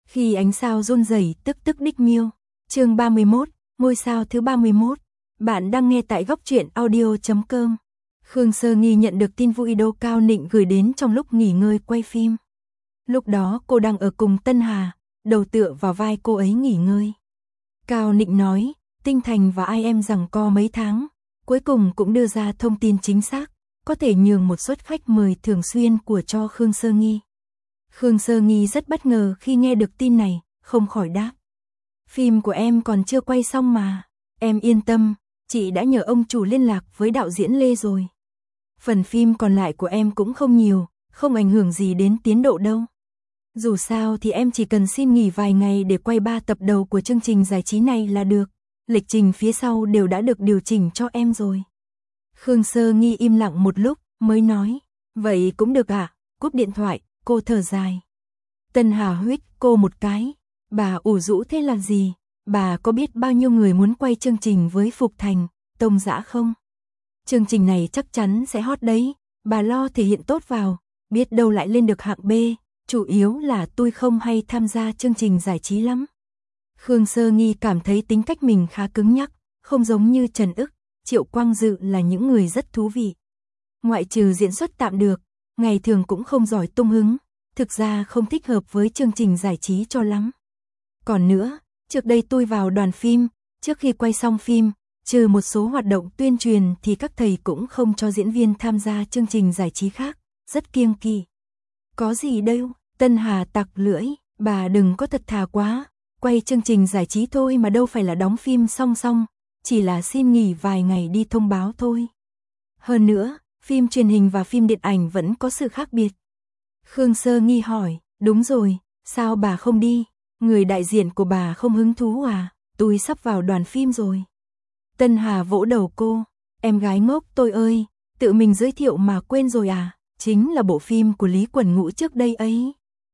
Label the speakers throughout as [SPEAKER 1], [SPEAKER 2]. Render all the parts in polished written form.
[SPEAKER 1] Khi ánh sao run rẩy tức tức đích miêu. Chương 31, ngôi sao thứ 31. Bạn đang nghe tại góc truyện audio.com. Khương Sơ Nghi nhận được tin vui Đô Cao Nịnh gửi đến trong lúc nghỉ ngơi quay phim. Lúc đó cô đang ở cùng Tân Hà, đầu tựa vào vai cô ấy nghỉ ngơi. Cao Nịnh nói, Tinh Thành và ai em giằng co mấy tháng, cuối cùng cũng đưa ra thông tin chính xác, có thể nhường một suất khách mời thường xuyên của cho Khương Sơ Nghi. Khương Sơ Nghi rất bất ngờ khi nghe được tin này, không khỏi đáp. Phim của em còn chưa quay xong mà, em yên tâm, chị đã nhờ ông chủ liên lạc với đạo diễn Lê rồi. Phần phim còn lại của em cũng không nhiều, không ảnh hưởng gì đến tiến độ đâu. Dù sao thì em chỉ cần xin nghỉ vài ngày để quay 3 tập đầu của chương trình giải trí này là được, lịch trình phía sau đều đã được điều chỉnh cho em rồi. Khương Sơ Nghi im lặng một lúc, mới nói, vậy cũng được ạ, cúp điện thoại, cô thở dài. Tân Hà huýt cô một cái, bà ủ rũ thế là gì, bà có biết bao nhiêu người muốn quay chương trình với Phục Thành, Tông Dã không? Chương trình này chắc chắn sẽ hot đấy, bà lo thể hiện tốt vào, biết đâu lại lên được hạng B, chủ yếu là tôi không hay tham gia chương trình giải trí lắm. Khương Sơ Nghi cảm thấy tính cách mình khá cứng nhắc, không giống như Trần Ức, Triệu Quang Dự là những người rất thú vị. Ngoại trừ diễn xuất tạm được, ngày thường cũng không giỏi tung hứng, thực ra không thích hợp với chương trình giải trí cho lắm. Còn nữa, trước đây tôi vào đoàn phim, trước khi quay xong phim, trừ một số hoạt động tuyên truyền thì các thầy cũng không cho diễn viên tham gia chương trình giải trí khác, rất kiêng kỵ. Có gì đâu, Tân Hà tặc lưỡi, bà đừng có thật thà quá, quay chương trình giải trí thôi mà đâu phải là đóng phim song song, chỉ là xin nghỉ vài ngày đi thông báo thôi. Hơn nữa, phim truyền hình và phim điện ảnh vẫn có sự khác biệt. Khương Sơ Nghi hỏi, đúng rồi, sao bà không đi, người đại diện của bà không hứng thú à, tôi sắp vào đoàn phim rồi. Tân Hà vỗ đầu cô, em gái ngốc tôi ơi, tự mình giới thiệu mà quên rồi à, chính là bộ phim của Lý Quẩn Ngũ trước đây ấy.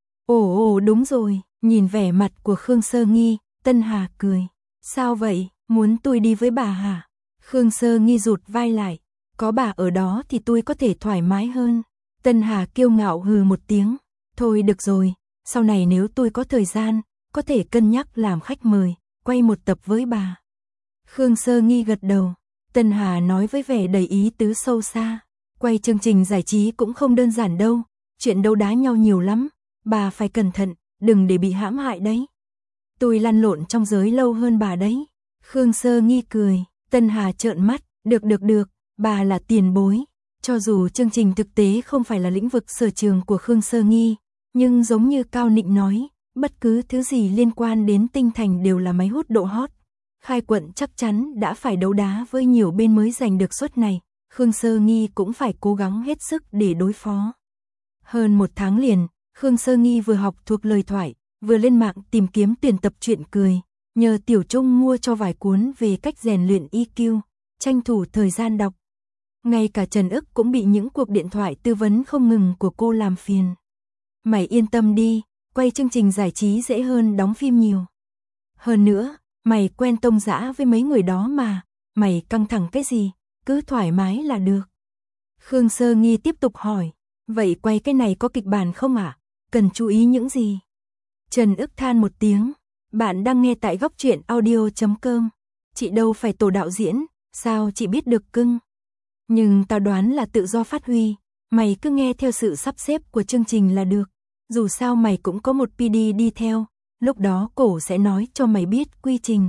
[SPEAKER 1] Ồ đúng rồi, nhìn vẻ mặt của Khương Sơ Nghi, Tân Hà cười, sao vậy, muốn tôi đi với bà hả? Khương Sơ Nghi rụt vai lại, có bà ở đó thì tôi có thể thoải mái hơn. Tân Hà kiêu ngạo hừ một tiếng, thôi được rồi, sau này nếu tôi có thời gian, có thể cân nhắc làm khách mời, quay một tập với bà. Khương Sơ Nghi gật đầu, Tân Hà nói với vẻ đầy ý tứ sâu xa, quay chương trình giải trí cũng không đơn giản đâu, chuyện đấu đá nhau nhiều lắm, bà phải cẩn thận, đừng để bị hãm hại đấy. Tôi lăn lộn trong giới lâu hơn bà đấy. Khương Sơ Nghi cười, Tân Hà trợn mắt, được, bà là tiền bối. Cho dù chương trình thực tế không phải là lĩnh vực sở trường của Khương Sơ Nghi, nhưng giống như Cao Nịnh nói, bất cứ thứ gì liên quan đến Tinh Thành đều là máy hút độ hot. Khai Quận chắc chắn đã phải đấu đá với nhiều bên mới giành được suất này, Khương Sơ Nghi cũng phải cố gắng hết sức để đối phó. Hơn 1 tháng liền, Khương Sơ Nghi vừa học thuộc lời thoại, vừa lên mạng tìm kiếm tuyển tập truyện cười, nhờ Tiểu Trung mua cho vài cuốn về cách rèn luyện EQ, tranh thủ thời gian đọc. Ngay cả Trần Ức cũng bị những cuộc điện thoại tư vấn không ngừng của cô làm phiền. Mày yên tâm đi, quay chương trình giải trí dễ hơn đóng phim nhiều. Hơn nữa, mày quen Tông Dã với mấy người đó mà, mày căng thẳng cái gì, cứ thoải mái là được. Khương Sơ Nghi tiếp tục hỏi, vậy quay cái này có kịch bản không ạ? Cần chú ý những gì? Trần Ức than một tiếng, bạn đang nghe tại góc truyện audio.com. Chị đâu phải tổ đạo diễn, sao chị biết được cưng? Nhưng tao đoán là tự do phát huy, mày cứ nghe theo sự sắp xếp của chương trình là được. Dù sao mày cũng có một PD đi theo, lúc đó cổ sẽ nói cho mày biết quy trình.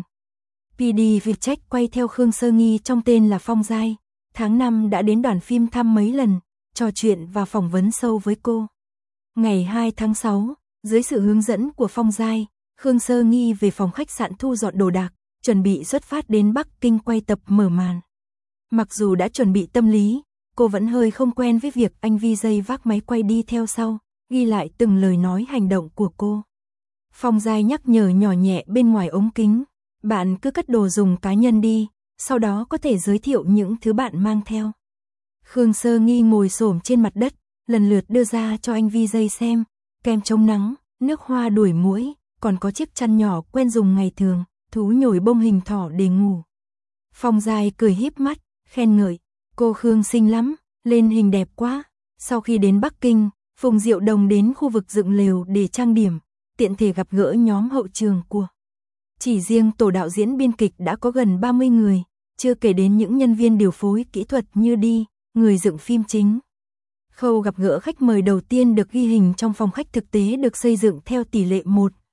[SPEAKER 1] PD việc trách quay theo Khương Sơ Nghi trong tên là Phong Giai, tháng 5 đã đến đoàn phim thăm mấy lần, trò chuyện và phỏng vấn sâu với cô. Ngày 2 tháng 6, dưới sự hướng dẫn của Phong Giai, Khương Sơ Nghi về phòng khách sạn thu dọn đồ đạc, chuẩn bị xuất phát đến Bắc Kinh quay tập mở màn. Mặc dù đã chuẩn bị tâm lý, cô vẫn hơi không quen với việc anh VJ vác máy quay đi theo sau, ghi lại từng lời nói hành động của cô. Phong Giai nhắc nhở nhỏ nhẹ bên ngoài ống kính, bạn cứ cất đồ dùng cá nhân đi, sau đó có thể giới thiệu những thứ bạn mang theo. Khương Sơ Nghi ngồi xổm trên mặt đất, lần lượt đưa ra cho anh VJ xem, kem chống nắng, nước hoa đuổi muỗi, còn có chiếc chăn nhỏ quen dùng ngày thường, thú nhồi bông hình thỏ để ngủ. Phong Giai cười híp mắt, khen ngợi, cô Khương xinh lắm, lên hình đẹp quá. Sau khi đến Bắc Kinh, Phùng Diệu Đồng đến khu vực dựng lều để trang điểm, tiện thể gặp gỡ nhóm hậu trường của. Chỉ riêng tổ đạo diễn biên kịch đã có gần 30 người, chưa kể đến những nhân viên điều phối kỹ thuật như đi, người dựng phim chính. Khâu gặp gỡ khách mời đầu tiên được ghi hình trong phòng khách thực tế được xây dựng theo tỷ lệ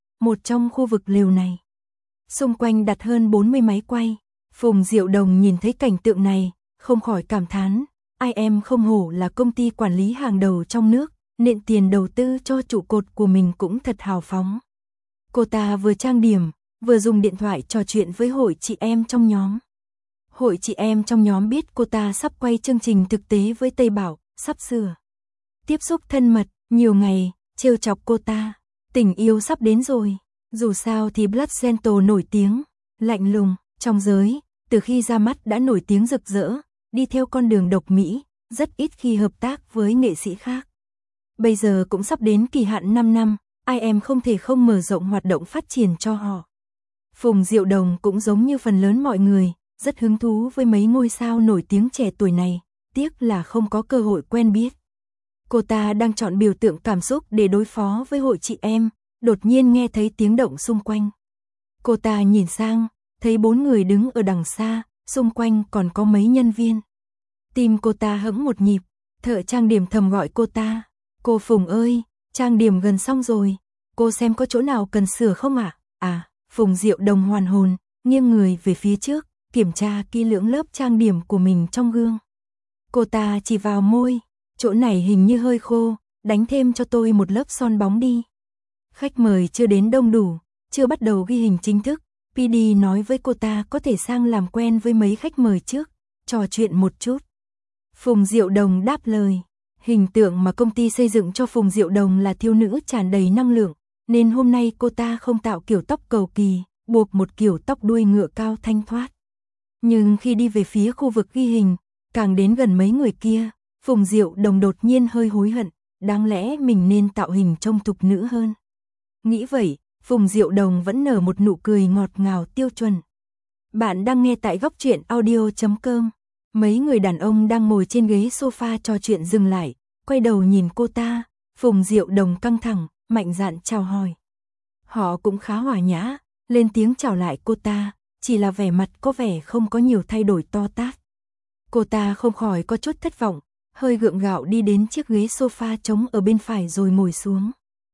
[SPEAKER 1] 1 trong khu vực lều này. Xung quanh đặt hơn 40 máy quay. Phùng Diệu Đồng nhìn thấy cảnh tượng này, không khỏi cảm thán, ai em không hổ là công ty quản lý hàng đầu trong nước, nện tiền đầu tư cho trụ cột của mình cũng thật hào phóng. Cô ta vừa trang điểm, vừa dùng điện thoại trò chuyện với hội chị em trong nhóm. Hội chị em trong nhóm biết cô ta sắp quay chương trình thực tế với Tây Bảo, sắp sửa tiếp xúc thân mật, nhiều ngày, trêu chọc cô ta, tình yêu sắp đến rồi. Dù sao thì Blood Gentle nổi tiếng, lạnh lùng, trong giới, từ khi ra mắt đã nổi tiếng rực rỡ, đi theo con đường độc mỹ, rất ít khi hợp tác với nghệ sĩ khác. Bây giờ cũng sắp đến kỳ hạn 5 năm, ai em không thể không mở rộng hoạt động phát triển cho họ. Phùng Diệu Đồng cũng giống như phần lớn mọi người, rất hứng thú với mấy ngôi sao nổi tiếng trẻ tuổi này, tiếc là không có cơ hội quen biết. Cô ta đang chọn biểu tượng cảm xúc để đối phó với hội chị em, đột nhiên nghe thấy tiếng động xung quanh. Cô ta nhìn sang, thấy 4 người đứng ở đằng xa, xung quanh còn có mấy nhân viên. Tim cô ta hững một nhịp, thợ trang điểm thầm gọi cô ta. Cô Phùng ơi, trang điểm gần xong rồi, cô xem có chỗ nào cần sửa không ạ? Phùng Diệu Đồng hoàn hồn, nghiêng người về phía trước, kiểm tra kỹ lưỡng lớp trang điểm của mình trong gương. Cô ta chỉ vào môi, chỗ này hình như hơi khô, đánh thêm cho tôi một lớp son bóng đi. Khách mời chưa đến đông đủ, chưa bắt đầu ghi hình chính thức, PD nói với cô ta có thể sang làm quen với mấy khách mời trước, trò chuyện một chút. Phùng Diệu Đồng đáp lời, hình tượng mà công ty xây dựng cho Phùng Diệu Đồng là thiếu nữ tràn đầy năng lượng, nên hôm nay cô ta không tạo kiểu tóc cầu kỳ, buộc một kiểu tóc đuôi ngựa cao thanh thoát. Nhưng khi đi về phía khu vực ghi hình, càng đến gần mấy người kia, Phùng Diệu Đồng đột nhiên hơi hối hận, đáng lẽ mình nên tạo hình trông thục nữ hơn. Nghĩ vậy, Phùng Diệu Đồng vẫn nở một nụ cười ngọt ngào tiêu chuẩn. Bạn đang nghe tại góc truyện audio.com. Mấy người đàn ông đang ngồi trên ghế sofa trò chuyện dừng lại, quay đầu nhìn cô ta. Phùng Diệu Đồng căng thẳng, mạnh dạn chào hỏi. Họ cũng khá hòa nhã, lên tiếng chào lại cô ta, chỉ là vẻ mặt có vẻ không có nhiều thay đổi to tát. Cô ta không khỏi có chút thất vọng, hơi gượng gạo đi đến chiếc ghế sofa trống ở bên phải rồi ngồi xuống.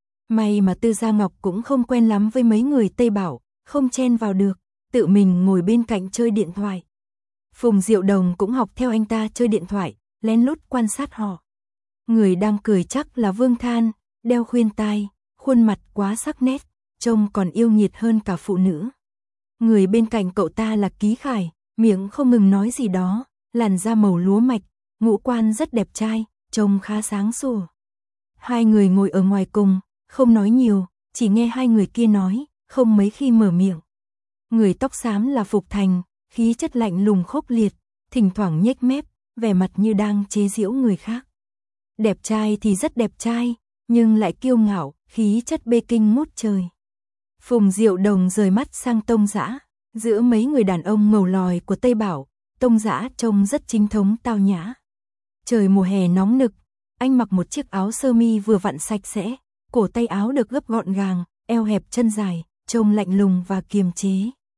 [SPEAKER 1] May mà Tư Gia Ngọc cũng không quen lắm với mấy người Tây Bảo, không chen vào được, tự mình ngồi bên cạnh chơi điện thoại. Phùng Diệu Đồng cũng học theo anh ta chơi điện thoại, lén lút quan sát họ. Người đang cười chắc là Vương Than, đeo khuyên tai, khuôn mặt quá sắc nét, trông còn yêu nghiệt hơn cả phụ nữ. Người bên cạnh cậu ta là Ký Khải, miệng không ngừng nói gì đó, làn da màu lúa mạch, ngũ quan rất đẹp trai, trông khá sáng sủa. Hai người ngồi ở ngoài cùng, không nói nhiều, chỉ nghe hai người kia nói, không mấy khi mở miệng. Người tóc xám là Phục Thành, khí chất lạnh lùng khốc liệt, thỉnh thoảng nhếch mép, vẻ mặt như đang chế giễu người khác. Đẹp trai thì rất đẹp trai, nhưng lại kiêu ngạo, khí chất bê kinh ngút trời. Phùng Diệu Đồng rời mắt sang Tông Dã, giữa mấy người đàn ông ngầu lòi của Tây Bảo, Tông Dã trông rất chính thống tao nhã. Trời mùa hè nóng nực, anh mặc một chiếc áo sơ mi vừa vặn sạch sẽ, cổ tay áo được gấp gọn gàng, eo hẹp chân dài, trông lạnh lùng và kiềm chế.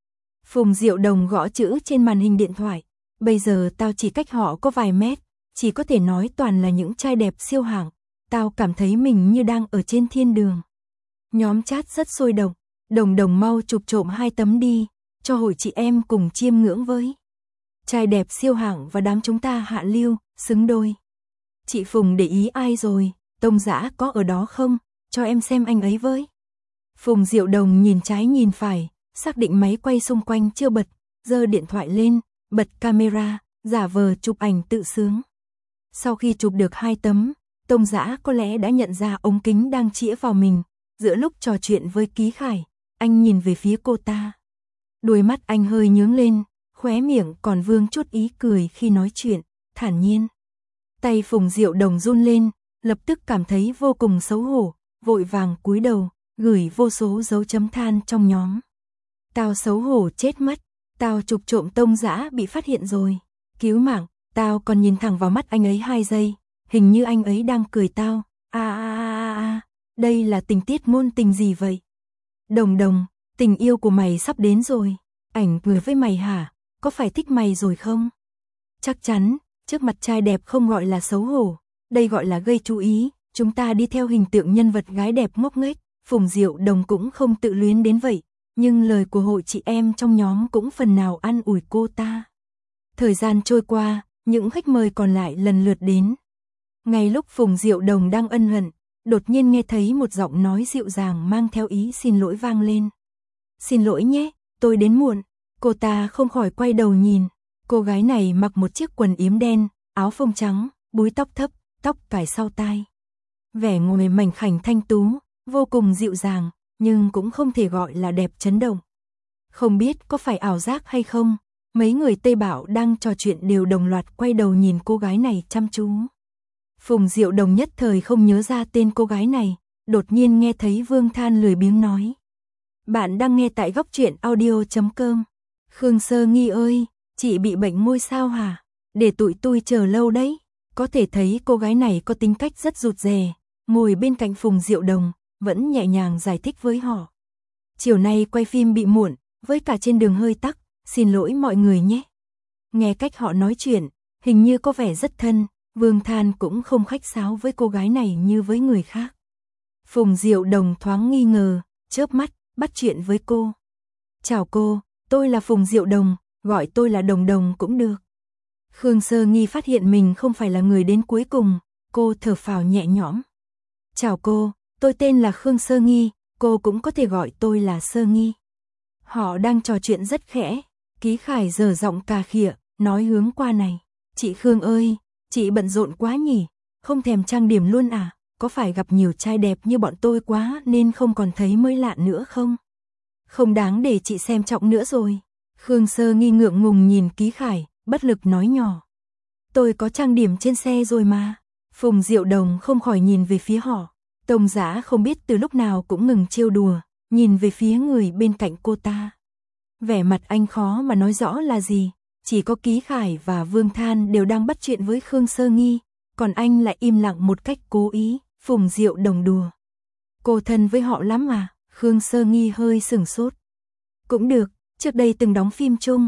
[SPEAKER 1] Phùng Diệu Đồng gõ chữ trên màn hình điện thoại, bây giờ tao chỉ cách họ có vài mét, chỉ có thể nói toàn là những trai đẹp siêu hạng, tao cảm thấy mình như đang ở trên thiên đường. Nhóm chat rất sôi động, Đồng mau chụp trộm 2 tấm đi, cho hội chị em cùng chiêm ngưỡng với. Trai đẹp siêu hạng và đám chúng ta hạ lưu, xứng đôi. Chị Phùng để ý ai rồi, Tông Dã có ở đó không, cho em xem anh ấy với. Phùng Diệu Đồng nhìn trái nhìn phải, xác định máy quay xung quanh chưa bật, giơ điện thoại lên, bật camera, giả vờ chụp ảnh tự sướng. Sau khi chụp được 2 tấm, Tông Dã có lẽ đã nhận ra ống kính đang chĩa vào mình, giữa lúc trò chuyện với Ký Khải, anh nhìn về phía cô ta. Đôi mắt anh hơi nhướng lên, khóe miệng còn vương chút ý cười khi nói chuyện, thản nhiên. Tay Phùng Diệu Đồng run lên, lập tức cảm thấy vô cùng xấu hổ, vội vàng cúi đầu, gửi vô số dấu chấm than trong nhóm. Tao xấu hổ chết mất, tao chụp trộm Tông Dã bị phát hiện rồi, cứu mạng, tao còn nhìn thẳng vào mắt anh ấy 2 giây, hình như anh ấy đang cười tao, đây là tình tiết ngôn tình gì vậy? Đồng Đồng, tình yêu của mày sắp đến rồi, ảnh vừa với mày hả, có phải thích mày rồi không? Chắc chắn, trước mặt trai đẹp không gọi là xấu hổ, đây gọi là gây chú ý, chúng ta đi theo hình tượng nhân vật gái đẹp ngốc nghếch, Phùng Diệu Đồng cũng không tự luyến đến vậy, nhưng lời của hội chị em trong nhóm cũng phần nào an ủi cô ta. Thời gian trôi qua, những khách mời còn lại lần lượt đến. Ngay lúc Phùng Diệu Đồng đang ân hận, đột nhiên nghe thấy một giọng nói dịu dàng mang theo ý xin lỗi vang lên. Xin lỗi nhé, tôi đến muộn. Cô ta không khỏi quay đầu nhìn. Cô gái này mặc một chiếc quần yếm đen, áo phông trắng, búi tóc thấp, tóc cài sau tai. Vẻ ngồi mảnh khảnh thanh tú, vô cùng dịu dàng, nhưng cũng không thể gọi là đẹp chấn động. Không biết có phải ảo giác hay không, mấy người Tây Bảo đang trò chuyện đều đồng loạt quay đầu nhìn cô gái này chăm chú. Phùng Diệu Đồng nhất thời không nhớ ra tên cô gái này, đột nhiên nghe thấy Vương Than lười biếng nói. Bạn đang nghe tại góc truyện audio.com. Khương Sơ Nghi ơi, chị bị bệnh môi sao hả? Để tụi tôi chờ lâu đấy. Có thể thấy cô gái này có tính cách rất rụt rè, ngồi bên cạnh Phùng Diệu Đồng, vẫn nhẹ nhàng giải thích với họ. Chiều nay quay phim bị muộn, với cả trên đường hơi tắc, xin lỗi mọi người nhé. Nghe cách họ nói chuyện, hình như có vẻ rất thân, Vương Than cũng không khách sáo với cô gái này như với người khác. Phùng Diệu Đồng thoáng nghi ngờ, chớp mắt, bắt chuyện với cô. Chào cô, tôi là Phùng Diệu Đồng, gọi tôi là Đồng Đồng cũng được. Khương Sơ Nghi phát hiện mình không phải là người đến cuối cùng, cô thở phào nhẹ nhõm. Chào cô, tôi tên là Khương Sơ Nghi, cô cũng có thể gọi tôi là Sơ Nghi. Họ đang trò chuyện rất khẽ, Ký Khải giở giọng cà khịa, nói hướng qua này. Chị Khương ơi, chị bận rộn quá nhỉ, không thèm trang điểm luôn à, có phải gặp nhiều trai đẹp như bọn tôi quá nên không còn thấy mới lạ nữa không? Không đáng để chị xem trọng nữa rồi. Khương Sơ Nghi ngượng ngùng nhìn Ký Khải, bất lực nói nhỏ. Tôi có trang điểm trên xe rồi mà. Phùng Diệu Đồng không khỏi nhìn về phía họ. Tông Dã không biết từ lúc nào cũng ngừng trêu đùa, nhìn về phía người bên cạnh cô ta. Vẻ mặt anh khó mà nói rõ là gì, chỉ có Ký Khải và Vương Than đều đang bắt chuyện với Khương Sơ Nghi, còn anh lại im lặng một cách cố ý. Phùng Diệu Đồng đùa. Cô thân với họ lắm à? Khương Sơ Nghi hơi sửng sốt. Cũng được, trước đây từng đóng phim chung.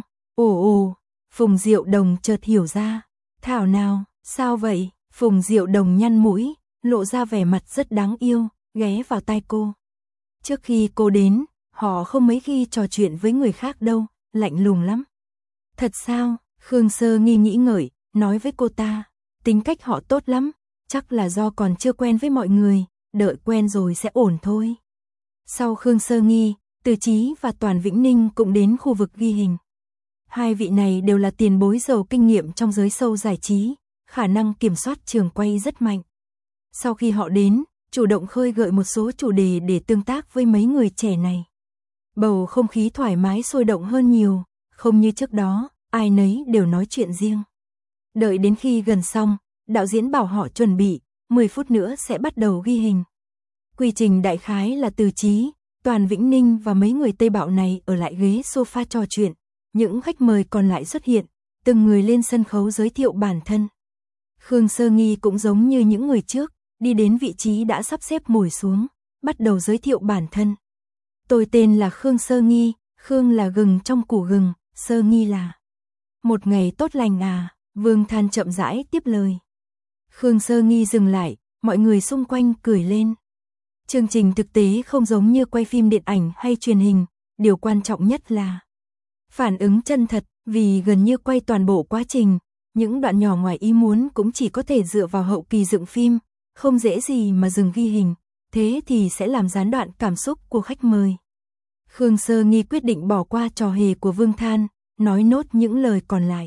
[SPEAKER 1] Ồ, Phùng Diệu Đồng chợt hiểu ra. Thảo nào, sao vậy? Phùng Diệu Đồng nhăn mũi, lộ ra vẻ mặt rất đáng yêu, ghé vào tai cô. Trước khi cô đến, họ không mấy khi trò chuyện với người khác đâu, lạnh lùng lắm. Thật sao? Khương Sơ Nghi nghĩ ngợi, nói với cô ta. Tính cách họ tốt lắm, chắc là do còn chưa quen với mọi người, đợi quen rồi sẽ ổn thôi. Sau Khương Sơ Nghi, Từ Chí và Toàn Vĩnh Ninh cũng đến khu vực ghi hình. Hai vị này đều là tiền bối giàu kinh nghiệm trong giới show giải trí, khả năng kiểm soát trường quay rất mạnh. Sau khi họ đến, chủ động khơi gợi một số chủ đề để tương tác với mấy người trẻ này. Bầu không khí thoải mái sôi động hơn nhiều, không như trước đó, ai nấy đều nói chuyện riêng. Đợi đến khi gần xong, đạo diễn bảo họ chuẩn bị, 10 phút nữa sẽ bắt đầu ghi hình. Quy trình đại khái là Từ Chí, Toàn Vĩnh Ninh và mấy người Tây Bạo này ở lại ghế sofa trò chuyện, những khách mời còn lại xuất hiện, từng người lên sân khấu giới thiệu bản thân. Khương Sơ Nghi cũng giống như những người trước, đi đến vị trí đã sắp xếp ngồi xuống, bắt đầu giới thiệu bản thân. Tôi tên là Khương Sơ Nghi, Khương là gừng trong củ gừng, Sơ Nghi là một ngày tốt lành à, Vương Than chậm rãi tiếp lời. Khương Sơ Nghi dừng lại, mọi người xung quanh cười lên. Chương trình thực tế không giống như quay phim điện ảnh hay truyền hình, điều quan trọng nhất là phản ứng chân thật, vì gần như quay toàn bộ quá trình, những đoạn nhỏ ngoài ý muốn cũng chỉ có thể dựa vào hậu kỳ dựng phim, không dễ gì mà dừng ghi hình, thế thì sẽ làm gián đoạn cảm xúc của khách mời. Khương Sơ Nghi quyết định bỏ qua trò hề của Vương Than, nói nốt những lời còn lại.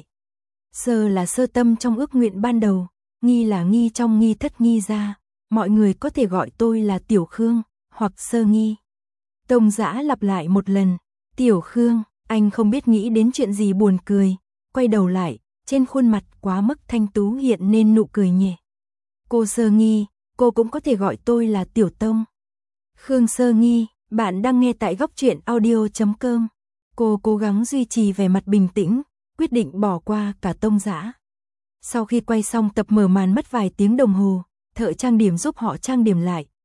[SPEAKER 1] Sơ là sơ tâm trong ước nguyện ban đầu, Nghi là nghi trong nghi thất nghi ra, mọi người có thể gọi tôi là Tiểu Khương, hoặc Sơ Nghi. Tông Dã lặp lại một lần, Tiểu Khương, anh không biết nghĩ đến chuyện gì buồn cười, quay đầu lại, trên khuôn mặt quá mức thanh tú hiện nên nụ cười nhẹ. Cô Sơ Nghi, cô cũng có thể gọi tôi là Tiểu Tông. Khương Sơ Nghi, bạn đang nghe tại góc truyện audio.com. Cô cố gắng duy trì vẻ mặt bình tĩnh, quyết định bỏ qua cả Tông Dã. Sau khi quay xong tập mở màn mất vài tiếng đồng hồ, thợ trang điểm giúp họ trang điểm lại,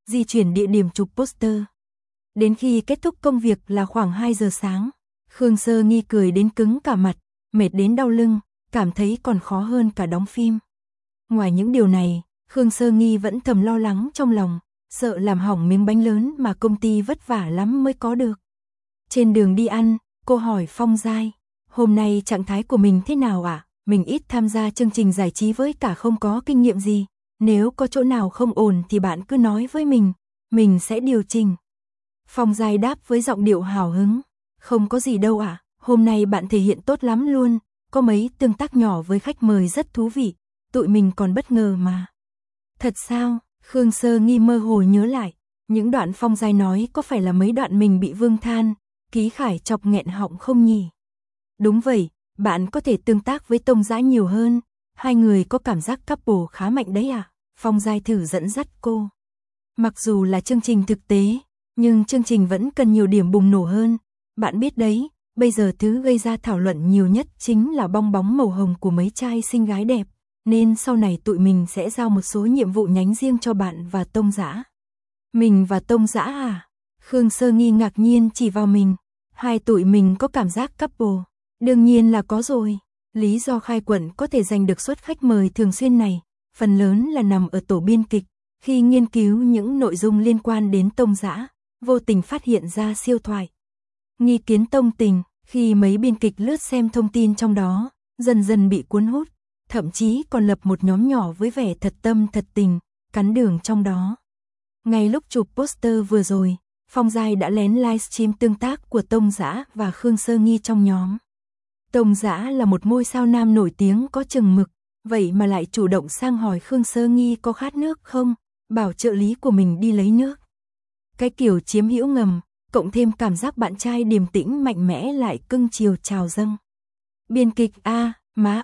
[SPEAKER 1] di chuyển địa điểm chụp poster. Đến khi kết thúc công việc là khoảng 2 giờ sáng, Khương Sơ Nghi cười đến cứng cả mặt, mệt đến đau lưng, cảm thấy còn khó hơn cả đóng phim. Ngoài những điều này, Khương Sơ Nghi vẫn thầm lo lắng trong lòng, sợ làm hỏng miếng bánh lớn mà công ty vất vả lắm mới có được. Trên đường đi ăn, cô hỏi Phong Giai, hôm nay trạng thái của mình thế nào ạ? Mình ít tham gia chương trình giải trí với cả không có kinh nghiệm gì. Nếu có chỗ nào không ổn thì bạn cứ nói với mình sẽ điều chỉnh. Phong Giai đáp với giọng điệu hào hứng, không có gì đâu ạ, hôm nay bạn thể hiện tốt lắm luôn, có mấy tương tác nhỏ với khách mời rất thú vị, tụi mình còn bất ngờ mà. Thật sao? Khương Sơ Nghi mơ hồ nhớ lại, những đoạn Phong Giai nói có phải là mấy đoạn mình bị Vương Than, Ký Khải chọc nghẹn họng không nhỉ? Đúng vậy, bạn có thể tương tác với Tông Dã nhiều hơn, hai người có cảm giác couple khá mạnh đấy à? Phong Giai thử dẫn dắt cô. Mặc dù là chương trình thực tế, nhưng chương trình vẫn cần nhiều điểm bùng nổ hơn. Bạn biết đấy, bây giờ thứ gây ra thảo luận nhiều nhất chính là bong bóng màu hồng của mấy trai xinh gái đẹp. Nên sau này tụi mình sẽ giao một số nhiệm vụ nhánh riêng cho bạn và Tông Dã. Mình và Tông Dã à? Khương Sơ Nghi ngạc nhiên chỉ vào mình. Hai tụi mình có cảm giác couple. Đương nhiên là có rồi. Lý do Khai Quận có thể giành được suất khách mời thường xuyên này, phần lớn là nằm ở tổ biên kịch. Khi nghiên cứu những nội dung liên quan đến Tông Dã, vô tình phát hiện ra siêu thoại. Nghi Kiến Tông Tình, khi mấy biên kịch lướt xem thông tin trong đó, dần dần bị cuốn hút. Thậm chí còn lập một nhóm nhỏ với vẻ thật tâm thật tình, cắn đường trong đó. Ngay lúc chụp poster vừa rồi, Phong Giai đã lén livestream tương tác của Tông Dã và Khương Sơ Nghi trong nhóm. Tông Dã là một ngôi sao nam nổi tiếng có chừng mực, vậy mà lại chủ động sang hỏi Khương Sơ Nghi có khát nước không, bảo trợ lý của mình đi lấy nước. Cái kiểu chiếm hữu ngầm, cộng thêm cảm giác bạn trai điềm tĩnh mạnh mẽ lại cưng chiều trào dâng. Biên kịch a, má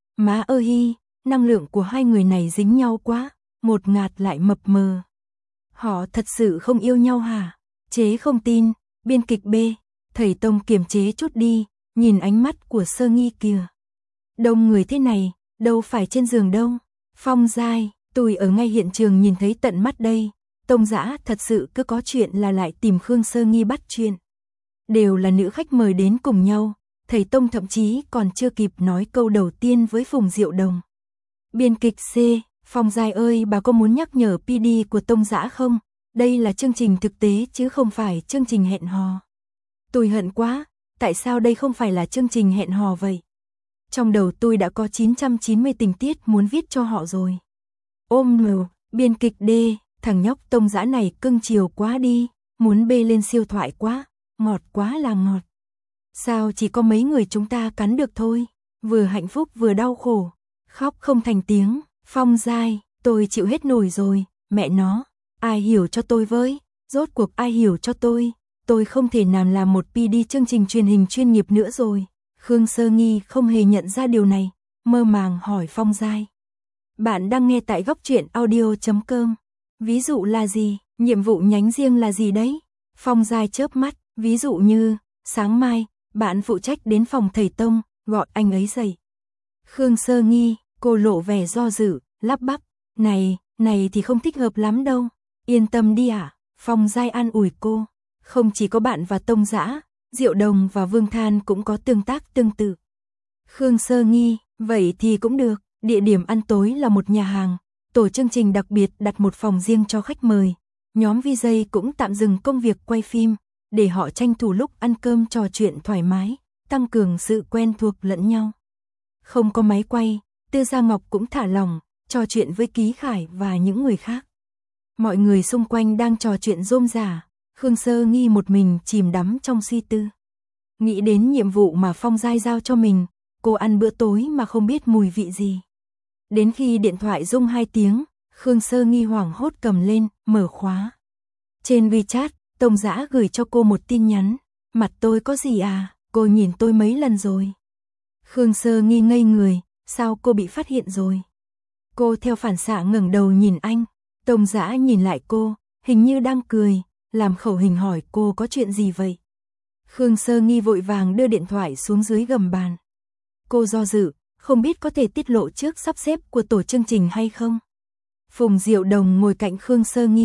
[SPEAKER 1] ơi hi, năng lượng của hai người này dính nhau quá, một ngạt lại mập mờ. Họ thật sự không yêu nhau hả? Chế không tin. Biên kịch B, thầy Tông kiềm chế chút đi, nhìn ánh mắt của Sơ Nghi kìa. Đông người thế này, đâu phải trên giường đâu. Phong Giai, tôi ở ngay hiện trường nhìn thấy tận mắt đây. Tông Dã thật sự cứ có chuyện là lại tìm Khương Sơ Nghi bắt chuyện. Đều là nữ khách mời đến cùng nhau. Thầy Tông thậm chí còn chưa kịp nói câu đầu tiên với Phùng Diệu Đồng. Biên kịch C, Phong Giai ơi, bà có muốn nhắc nhở PD của Tông Dã không? Đây là chương trình thực tế chứ không phải chương trình hẹn hò. Tôi hận quá, tại sao đây không phải là chương trình hẹn hò vậy? Trong đầu tôi đã có 990 tình tiết muốn viết cho họ rồi. Ôm mờ, biên kịch D, thằng nhóc Tông Dã này cưng chiều quá đi, muốn bê lên siêu thoại quá, ngọt quá là ngọt. Sao chỉ có mấy người chúng ta cắn được thôi, vừa hạnh phúc vừa đau khổ, khóc không thành tiếng. Phong Giai, tôi chịu hết nổi rồi, mẹ nó, ai hiểu cho tôi với, rốt cuộc ai hiểu cho tôi không thể nào làm một PD chương trình truyền hình chuyên nghiệp nữa rồi. Khương Sơ Nghi không hề nhận ra điều này, mơ màng hỏi Phong Giai. Bạn đang nghe tại Góc Truyện Audio.com. Ví dụ là gì, nhiệm vụ nhánh riêng là gì đấy? Phong Giai chớp mắt, ví dụ như, sáng mai, bạn phụ trách đến phòng thầy Tông, gọi anh ấy dậy. Khương Sơ Nghi, cô lộ vẻ do dự, lắp bắp, này thì không thích hợp lắm đâu, yên tâm đi ạ. Phong Giai an ủi cô, không chỉ có bạn và Tông Dã, Diệu Đồng và Vương Than cũng có tương tác tương tự. Khương Sơ Nghi, vậy thì cũng được, địa điểm ăn tối là một nhà hàng, tổ chương trình đặc biệt đặt một phòng riêng cho khách mời, nhóm VJ cũng tạm dừng công việc quay phim, để họ tranh thủ lúc ăn cơm trò chuyện thoải mái, tăng cường sự quen thuộc lẫn nhau. Không có máy quay, Tư Gia Ngọc cũng thả lỏng, trò chuyện với Ký Khải và những người khác. Mọi người xung quanh đang trò chuyện rôm rả, Khương Sơ Nghi một mình chìm đắm trong suy tư. Nghĩ đến nhiệm vụ mà Phong Giai giao cho mình, cô ăn bữa tối mà không biết mùi vị gì. Đến khi điện thoại rung 2 tiếng, Khương Sơ Nghi hoảng hốt cầm lên, mở khóa. Trên WeChat, Tông Dã gửi cho cô một tin nhắn, mặt tôi có gì à, cô nhìn tôi mấy lần rồi. Khương Sơ Nghi ngây người, sao cô bị phát hiện rồi? Cô theo phản xạ ngẩng đầu nhìn anh, Tông Dã nhìn lại cô, hình như đang cười, làm khẩu hình hỏi cô có chuyện gì vậy? Khương Sơ Nghi vội vàng đưa điện thoại xuống dưới gầm bàn. Cô do dự, không biết có thể tiết lộ trước sắp xếp của tổ chương trình hay không. Phùng Diệu Đồng ngồi cạnh Khương Sơ Nghi,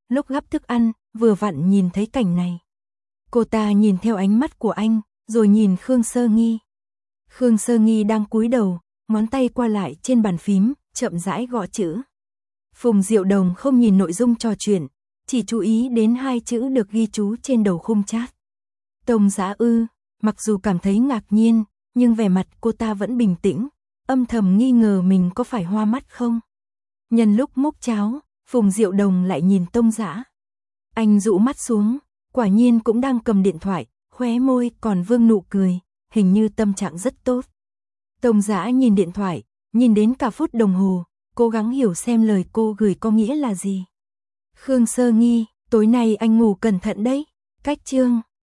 [SPEAKER 1] lúc gắp thức ăn, vừa vặn nhìn thấy cảnh này. Cô ta nhìn theo ánh mắt của anh, rồi nhìn Khương Sơ Nghi. Khương Sơ Nghi đang cúi đầu, ngón tay qua lại trên bàn phím, chậm rãi gõ chữ. Phùng Diệu Đồng không nhìn nội dung trò chuyện, chỉ chú ý đến 2 chữ được ghi chú trên đầu khung chat. Tông Dã ư, mặc dù cảm thấy ngạc nhiên, nhưng vẻ mặt cô ta vẫn bình tĩnh, âm thầm nghi ngờ mình có phải hoa mắt không. Nhân lúc múc cháo, Phùng Diệu Đồng lại nhìn Tông Dã. Anh dụ mắt xuống, quả nhiên cũng đang cầm điện thoại, khóe môi còn vương nụ cười, hình như tâm trạng rất tốt. Tông Dã nhìn điện thoại, nhìn đến cả phút đồng hồ, cố gắng hiểu xem lời cô gửi có nghĩa là gì. Khương Sơ Nghi, tối nay anh ngủ cẩn thận đấy, cách chương.